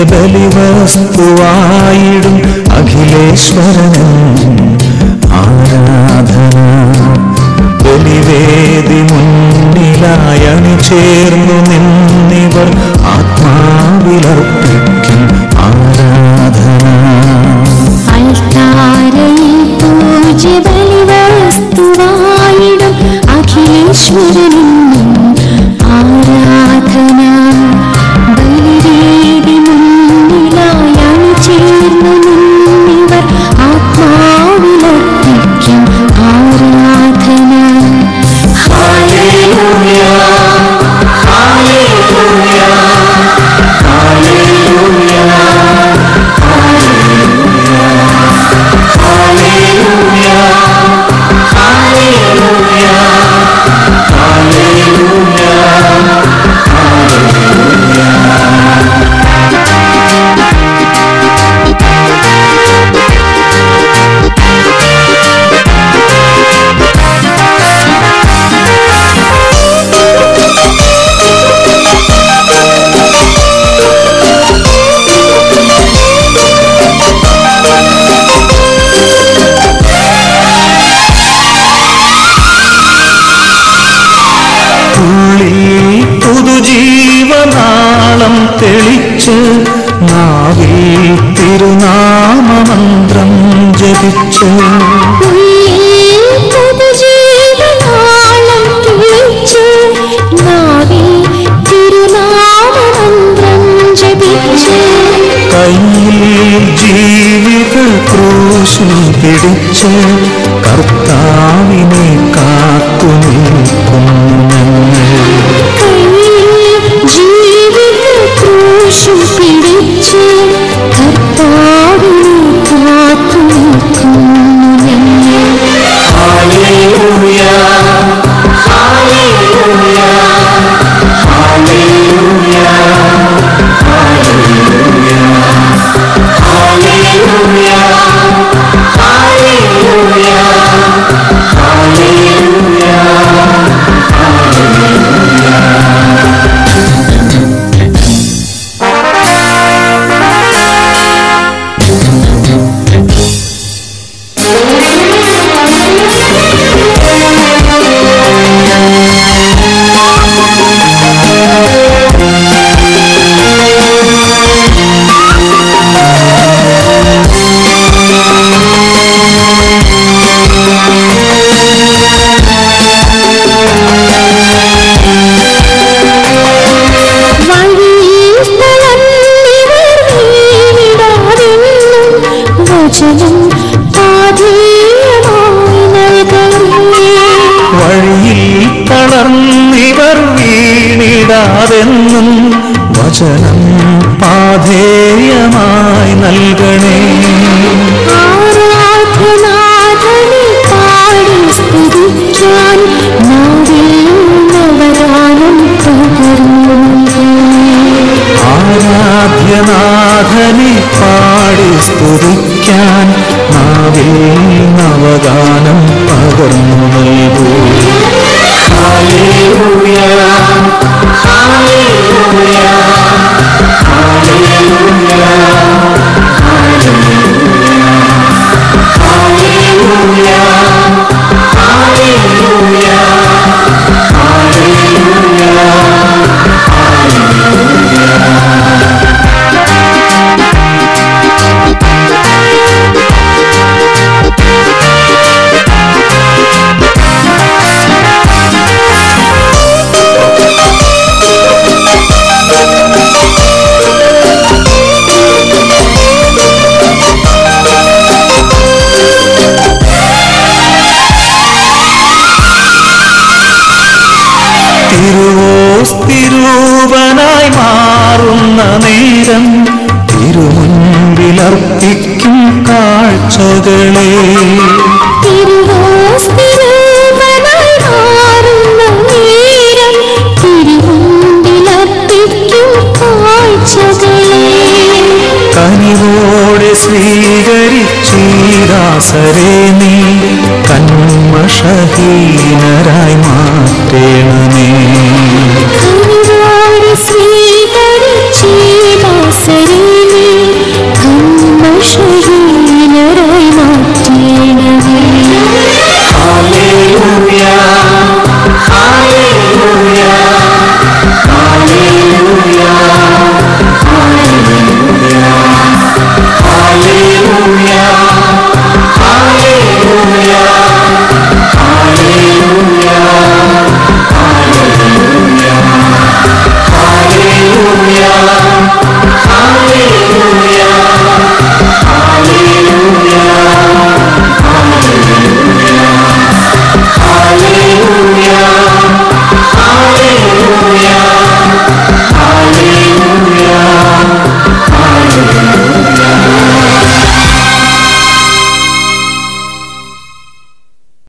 ബലിവസ്തുവായിടും അഖിലേശ്വരനും ആരാധന. ബലിവേദി മുന്നിലായണി ചേർന്നു നിന്നിവർ ആത്മാവിലർപ്പിക്കും ആരാധന. അൽത്താരയിൽ പൂജ്യ ബലിവസ്തുവായിടും അഖിലേശ്വരനും ആരാധന. ബലിവേദി മുന്നിലായണി ചേർന്നു നിന്നിവർ ആത്മാവിലർപ്പിക്കും ആരാധന. Hallelujah hallelujah hallelujah hallelujah hallelujah hallelujah പുതുജീവനാളം തെളിച്ച് നാവിൽ തിരുനാമമന്ത്രം ജപിച്ച് പുതുജീവനാളം തെളിച്ച് നാവിൽ തിരുനാമമന്ത്രം ജപിച്ച് കയ്യിൽ ജീവിത ക്രൂശും പിടിച്ച് കർത്താവിനെ കാത്തു നിൽക്കും ഞങ്ങൾ. ജീവിത ക്രൂശും പിടിച്ച് കർത്താവിനെ കാത്തു നിൽക്കുന്നു ഞങ്ങൾ. Hallelujah hallelujah hallelujah hallelujah hallelujah hallelujah hallelujah. വഴിയിൽ തളർന്നിവർ വീണിടാതെന്നും വചനം പാധേയമായി നൽകണേ. ആരാധനാഥനെ പാടി സ്തുതിക്കാൻ നാവിൽ നവഗാനം പകർന്നു. ആരാധ്യനാഥനെ പാടി സ്തുതിക്കാൻ നാവിൽ നവഗാനം പകർന്നു നൽകൂ. Hallelujah hallelujah hallelujah hallelujah hallelujah hallelujah തിരുവോസ്തിരൂപനായി മാറുന്ന നേരം തിരുമുൻപിലർപ്പിക്കും കാഴ്ചകളെ. തിരുവോസ്തിരൂപനായി മാറുന്ന നേരം തിരുമുൻപിലർപ്പിക്കും കാഴ്ചകളെ. കനിവോടെ സ്വീകരിച്ചീദാസരെ നീ കന്മഷഹീനരായി മാറ്റേണമേ. കനിവോടെ സ്വീകരിച്ചീദാസരെ യേശുനാഥാ